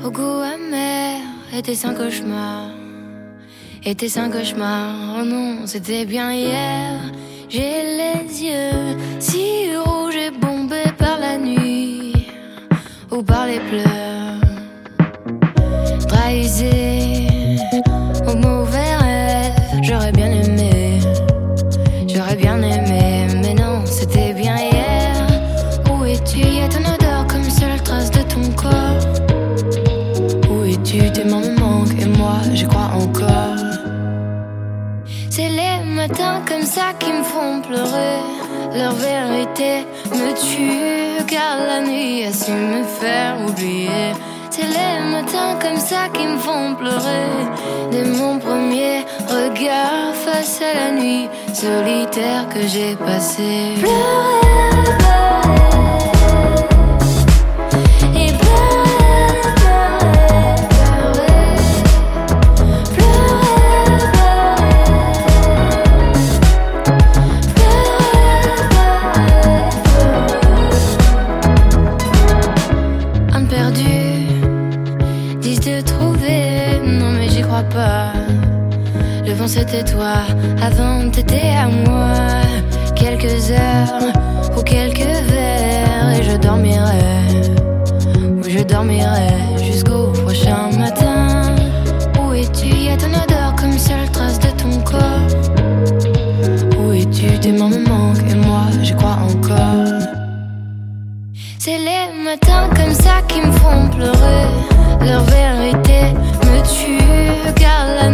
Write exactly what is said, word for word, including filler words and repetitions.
au goût amer. Était-ce un cauchemar? Était-ce un cauchemar? Oh non, c'était bien hier. J'ai les yeux si rouges et bombés par la nuit ou par les pleurs. Trahisé au mauvais rêve, j'aurais bien aimé, j'aurais bien aimé, mais non, c'était bien hier. Où es-tu? Y'a ton odeur comme seule trace de ton corps. Où es-tu? Tes mains me manquent et moi j'y crois encore. C'est les matins comme ça qui me font pleurer. Leur vérité me tue, car la nuit a su me faire oublier. C'est les matins comme ça qui me font pleurer. Dès mon premier regard face à la nuit solitaire que j'ai passée. Pleurer, pleurer. Pas. Le vent c'était toi, avant t'étais à moi. Quelques heures ou quelques verres et je dormirai, ou je dormirai jusqu'au prochain matin. Où es-tu? Y'a ton odeur comme seule trace de ton corps. Où es-tu? Tes mains me manquent et moi j'y crois encore. C'est les matins comme ça qui me font pleurer. Leur vérité me tue, car la